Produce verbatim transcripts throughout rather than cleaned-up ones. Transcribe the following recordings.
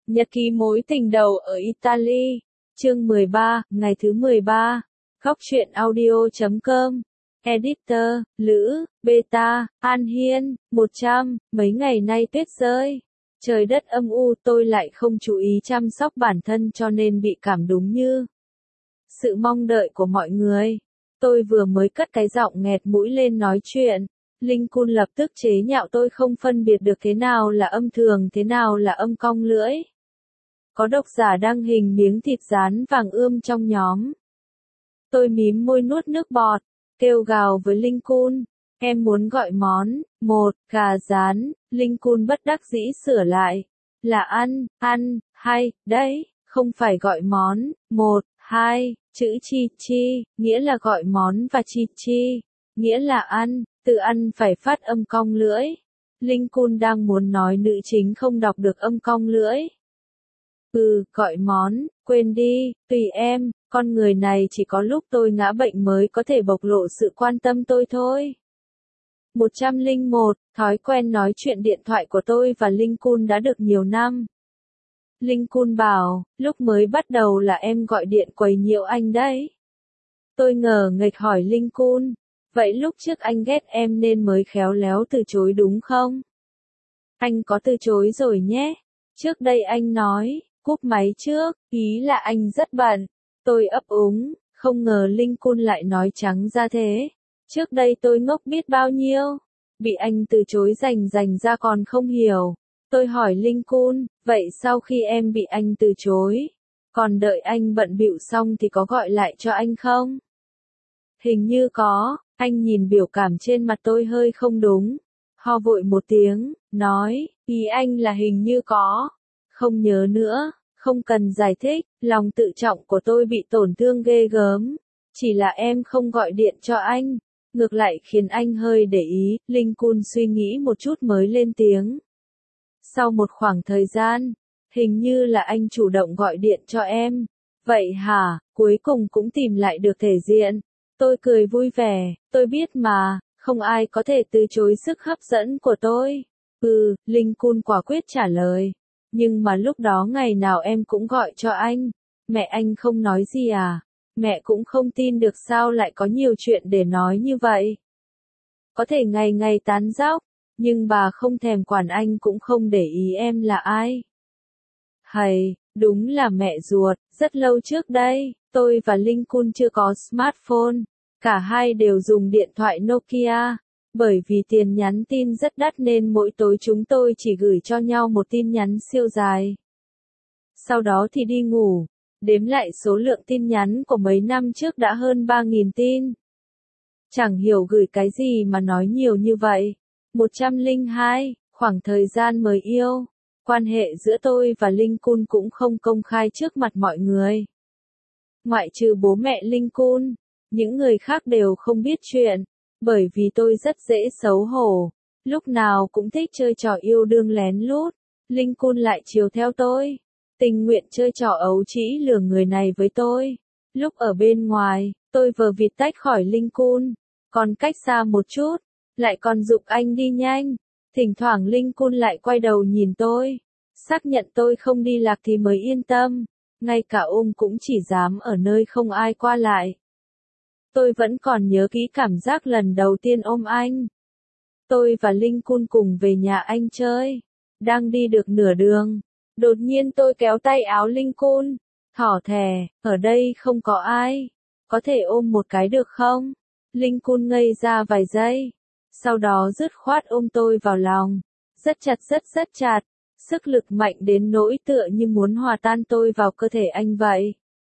Nhật ký mối tình đầu ở Italy, chương mười ba, ngày thứ mười ba, góc truyện audio chấm com, editor, Lữ, Beta, An Hiên, một trăm, mấy ngày nay tuyết rơi. Trời đất âm u, tôi lại không chú ý chăm sóc bản thân cho nên bị cảm đúng như sự mong đợi của mọi người. Tôi vừa mới cất cái giọng nghẹt mũi lên nói chuyện, Linh Cun lập tức chế nhạo tôi không phân biệt được thế nào là âm thường thế nào là âm cong lưỡi. Có độc giả đăng hình miếng thịt rán vàng ươm trong nhóm. Tôi mím môi nuốt nước bọt, kêu gào với Linh Cun, em muốn gọi món, một, gà rán, Linh Cun bất đắc dĩ sửa lại, là ăn, ăn, hay, đấy, không phải gọi món, một, hai, chữ chi chi, nghĩa là gọi món và chi chi, nghĩa là ăn, từ ăn phải phát âm cong lưỡi. Linh Cun đang muốn nói nữ chính không đọc được âm cong lưỡi. Ừ, gọi món, quên đi, tùy em, con người này chỉ có lúc tôi ngã bệnh mới có thể bộc lộ sự quan tâm tôi thôi. một trăm lẻ một, thói quen nói chuyện điện thoại của tôi và Linh Cun đã được nhiều năm. Linh Cun bảo, lúc mới bắt đầu là em gọi điện quấy nhiễu anh đấy. Tôi ngờ nghệch hỏi Linh Cun, vậy lúc trước anh ghét em nên mới khéo léo từ chối đúng không? Anh có từ chối rồi nhé. Trước đây anh nói, cúp máy trước, ý là anh rất bận. Tôi ấp úng, không ngờ Linh Cun lại nói trắng ra thế. Trước đây tôi ngốc biết bao nhiêu, bị anh từ chối rành rành ra còn không hiểu. Tôi hỏi Linh Cun, vậy sau khi em bị anh từ chối, còn đợi anh bận bịu xong thì có gọi lại cho anh không? Hình như có, anh nhìn biểu cảm trên mặt tôi hơi không đúng. Ho vội một tiếng, nói, ý anh là hình như có. Không nhớ nữa, không cần giải thích, lòng tự trọng của tôi bị tổn thương ghê gớm. Chỉ là em không gọi điện cho anh, ngược lại khiến anh hơi để ý. Linh Cun suy nghĩ một chút mới lên tiếng. Sau một khoảng thời gian, hình như là anh chủ động gọi điện cho em. Vậy hả, cuối cùng cũng tìm lại được thể diện. Tôi cười vui vẻ, tôi biết mà, không ai có thể từ chối sức hấp dẫn của tôi. Ừ, Linh Cun quả quyết trả lời. Nhưng mà lúc đó ngày nào em cũng gọi cho anh. Mẹ anh không nói gì à? Mẹ cũng không tin được sao lại có nhiều chuyện để nói như vậy. Có thể ngày ngày tán dóc, nhưng bà không thèm quản anh cũng không để ý em là ai. Hầy, đúng là mẹ ruột, rất lâu trước đây, tôi và Linh Cun chưa có smartphone, cả hai đều dùng điện thoại Nokia. Bởi vì tiền nhắn tin rất đắt nên mỗi tối chúng tôi chỉ gửi cho nhau một tin nhắn siêu dài. Sau đó thì đi ngủ, đếm lại số lượng tin nhắn của mấy năm trước đã hơn ba nghìn tin. Chẳng hiểu gửi cái gì mà nói nhiều như vậy. một trăm lẻ hai, khoảng thời gian mới yêu, quan hệ giữa tôi và Linh Cun cũng không công khai trước mặt mọi người. Ngoại trừ bố mẹ Linh Cun, những người khác đều không biết chuyện. Bởi vì tôi rất dễ xấu hổ, lúc nào cũng thích chơi trò yêu đương lén lút, Linh Cun lại chiều theo tôi, tình nguyện chơi trò ấu trĩ lừa người này với tôi. Lúc ở bên ngoài, tôi vờ vịt tách khỏi Linh Cun, còn cách xa một chút, lại còn giục anh đi nhanh. Thỉnh thoảng Linh Cun lại quay đầu nhìn tôi, xác nhận tôi không đi lạc thì mới yên tâm, ngay cả ôm cũng chỉ dám ở nơi không ai qua lại. Tôi vẫn còn nhớ kỹ cảm giác lần đầu tiên ôm anh. Tôi và Linh Cun cùng về nhà anh chơi. Đang đi được nửa đường. Đột nhiên tôi kéo tay áo Linh Cun. Thỏ thẻ, ở đây không có ai. Có thể ôm một cái được không? Linh Cun ngây ra vài giây. Sau đó dứt khoát ôm tôi vào lòng. Rất chặt rất rất chặt. Sức lực mạnh đến nỗi tựa như muốn hòa tan tôi vào cơ thể anh vậy.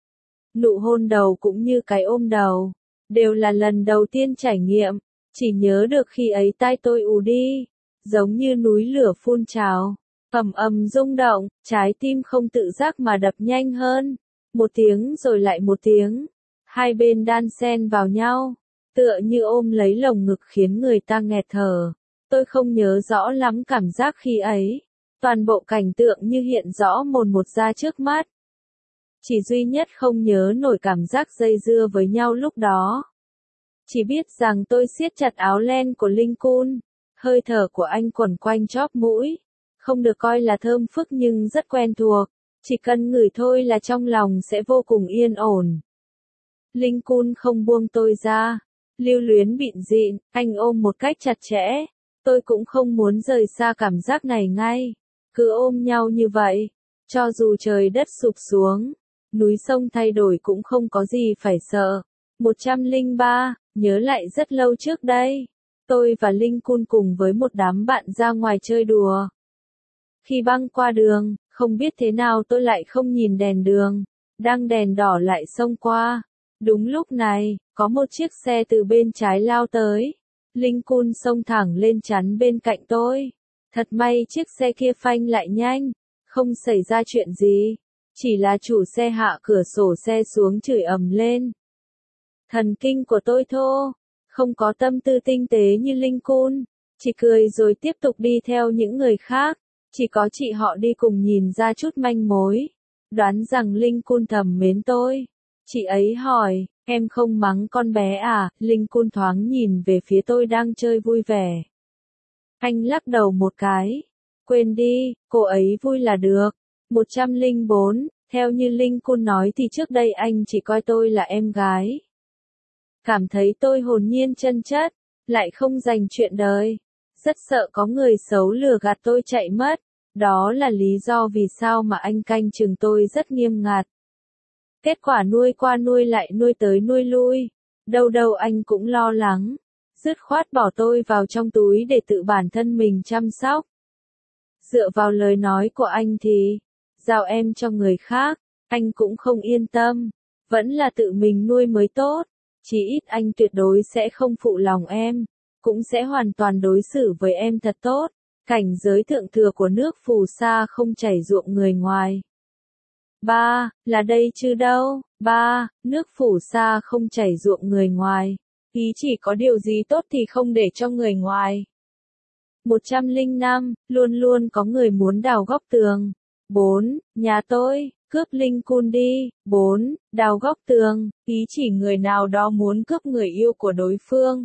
Nụ hôn đầu cũng như cái ôm đầu. Đều là lần đầu tiên trải nghiệm, chỉ nhớ được khi ấy tai tôi ù đi, giống như núi lửa phun trào, ầm ầm rung động, trái tim không tự giác mà đập nhanh hơn, một tiếng rồi lại một tiếng, hai bên đan xen vào nhau, tựa như ôm lấy lồng ngực khiến người ta nghẹt thở. Tôi không nhớ rõ lắm cảm giác khi ấy, toàn bộ cảnh tượng như hiện rõ mồn một ra trước mắt. Chỉ duy nhất không nhớ nổi cảm giác dây dưa với nhau lúc đó. Chỉ biết rằng tôi siết chặt áo len của Linh Cun, hơi thở của anh quẩn quanh chóp mũi, Không được coi là thơm phức nhưng rất quen thuộc. Chỉ cần ngửi thôi là trong lòng sẽ vô cùng yên ổn. Linh Kun không buông tôi ra. Lưu luyến bịn dịn, anh ôm một cách chặt chẽ. Tôi cũng không muốn rời xa cảm giác này ngay. Cứ ôm nhau như vậy. Cho dù trời đất sụp xuống, núi sông thay đổi cũng không có gì phải sợ. một trăm lẻ ba, nhớ lại rất lâu trước đây. Tôi và Linh Kun cùng với một đám bạn ra ngoài chơi đùa. Khi băng qua đường, không biết thế nào tôi lại không nhìn đèn đường. Đang đèn đỏ lại xông qua. Đúng lúc này, có một chiếc xe từ bên trái lao tới. Linh Kun xông thẳng lên chắn bên cạnh tôi. Thật may chiếc xe kia phanh lại nhanh. Không xảy ra chuyện gì. Chỉ là chủ xe hạ cửa sổ xe xuống chửi ầm lên. Thần kinh của tôi thô. Không có tâm tư tinh tế như Linh Kun. Chỉ cười rồi tiếp tục đi theo những người khác. Chỉ có chị họ đi cùng nhìn ra chút manh mối. Đoán rằng Linh Kun thầm mến tôi. Chị ấy hỏi, em không mắng con bé à? Linh Kun thoáng nhìn về phía tôi đang chơi vui vẻ. Anh lắc đầu một cái. Quên đi, cô ấy vui là được. một trăm lẻ bốn, theo như Linh Kun nói thì trước đây anh chỉ coi tôi là em gái. Cảm thấy tôi hồn nhiên chân chất, lại không dành chuyện đời. Rất sợ có người xấu lừa gạt tôi chạy mất. Đó là lý do vì sao mà anh canh chừng tôi rất nghiêm ngặt. Kết quả nuôi qua nuôi lại nuôi tới nuôi lui. Đâu đâu anh cũng lo lắng. Dứt khoát bỏ tôi vào trong túi để tự bản thân mình chăm sóc. Dựa vào lời nói của anh thì, giao em cho người khác, anh cũng không yên tâm. Vẫn là tự mình nuôi mới tốt. Chỉ ít anh tuyệt đối sẽ không phụ lòng em. Cũng sẽ hoàn toàn đối xử với em thật tốt. Cảnh giới thượng thừa của nước phù sa không chảy ruộng người ngoài. Ba, là đây chứ đâu. Ba, nước phù sa không chảy ruộng người ngoài. Ý chỉ có điều gì tốt thì không để cho người ngoài. một trăm lẻ năm, luôn luôn có người muốn đào góc tường. bốn, nhà tôi, cướp Linh Kun đi. bốn, đào góc tường, ý chỉ người nào đó muốn cướp người yêu của đối phương.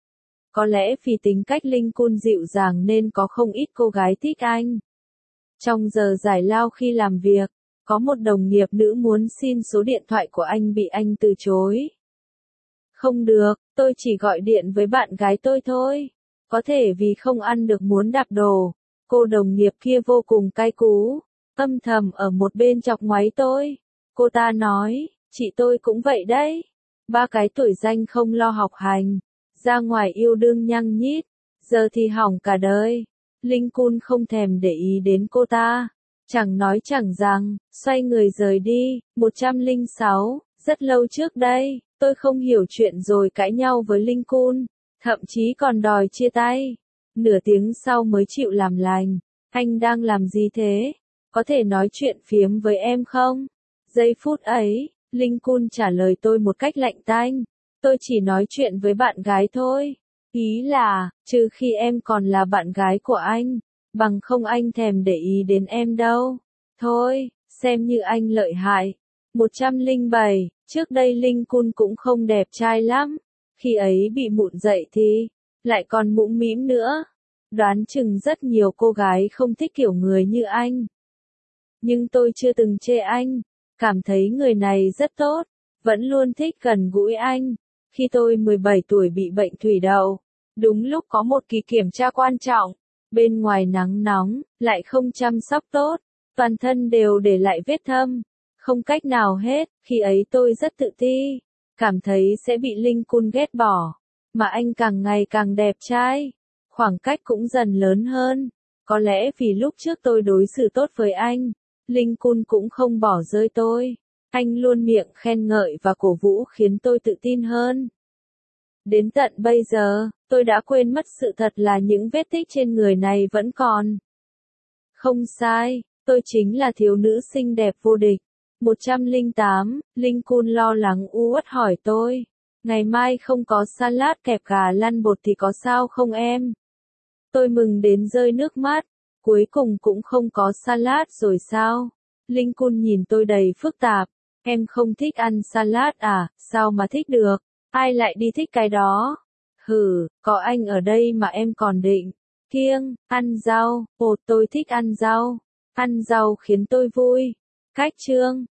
Có lẽ vì tính cách Linh Kun dịu dàng nên có không ít cô gái thích anh. Trong giờ giải lao khi làm việc, có một đồng nghiệp nữ muốn xin số điện thoại của anh bị anh từ chối. Không được, tôi chỉ gọi điện với bạn gái tôi thôi. Có thể vì không ăn được muốn đạp đồ. Cô đồng nghiệp kia vô cùng cay cú, âm thầm ở một bên chọc ngoáy tôi. Cô ta nói, chị tôi cũng vậy đấy. Ba cái tuổi danh không lo học hành. Ra ngoài yêu đương nhăng nhít, giờ thì hỏng cả đời. Linh Kun không thèm để ý đến cô ta. Chẳng nói chẳng rằng, xoay người rời đi. một trăm lẻ sáu, rất lâu trước đây, tôi không hiểu chuyện rồi cãi nhau với Linh Kun. Thậm chí còn đòi chia tay. Nửa tiếng sau mới chịu làm lành. Anh đang làm gì thế? Có thể nói chuyện phiếm với em không? Giây phút ấy, Linh Kun trả lời tôi một cách lạnh tanh. Tôi chỉ nói chuyện với bạn gái thôi. Ý là, trừ khi em còn là bạn gái của anh. Bằng không anh thèm để ý đến em đâu. Thôi, xem như anh lợi hại. một trăm lẻ bảy, trước đây Linh Kun cũng không đẹp trai lắm. Khi ấy bị mụn dậy thì, lại còn mũm mĩm nữa. Đoán chừng rất nhiều cô gái không thích kiểu người như anh. Nhưng tôi chưa từng chê anh. Cảm thấy người này rất tốt. Vẫn luôn thích gần gũi anh. Khi tôi mười bảy tuổi bị bệnh thủy đậu, đúng lúc có một kỳ kiểm tra quan trọng, bên ngoài nắng nóng, lại không chăm sóc tốt, toàn thân đều để lại vết thâm, không cách nào hết, khi ấy tôi rất tự ti, cảm thấy sẽ bị Linh Kun ghét bỏ, mà anh càng ngày càng đẹp trai, khoảng cách cũng dần lớn hơn, có lẽ vì lúc trước tôi đối xử tốt với anh, Linh Kun cũng không bỏ rơi tôi. Anh luôn miệng khen ngợi và cổ vũ khiến tôi tự tin hơn. Đến tận bây giờ, tôi đã quên mất sự thật là những vết tích trên người này vẫn còn. Không sai, tôi chính là thiếu nữ xinh đẹp vô địch. một trăm lẻ tám, Linh Kun lo lắng u uất hỏi tôi. Ngày mai không có salad kẹp gà lăn bột thì có sao không em? Tôi mừng đến rơi nước mắt. Cuối cùng cũng không có salad rồi sao? Linh Kun nhìn tôi đầy phức tạp. Em không thích ăn salad à, sao mà thích được, ai lại đi thích cái đó? Hừ, có anh ở đây mà em còn định. Kiêng, ăn rau, ồ tôi thích ăn rau. Ăn rau khiến tôi vui. Cách chương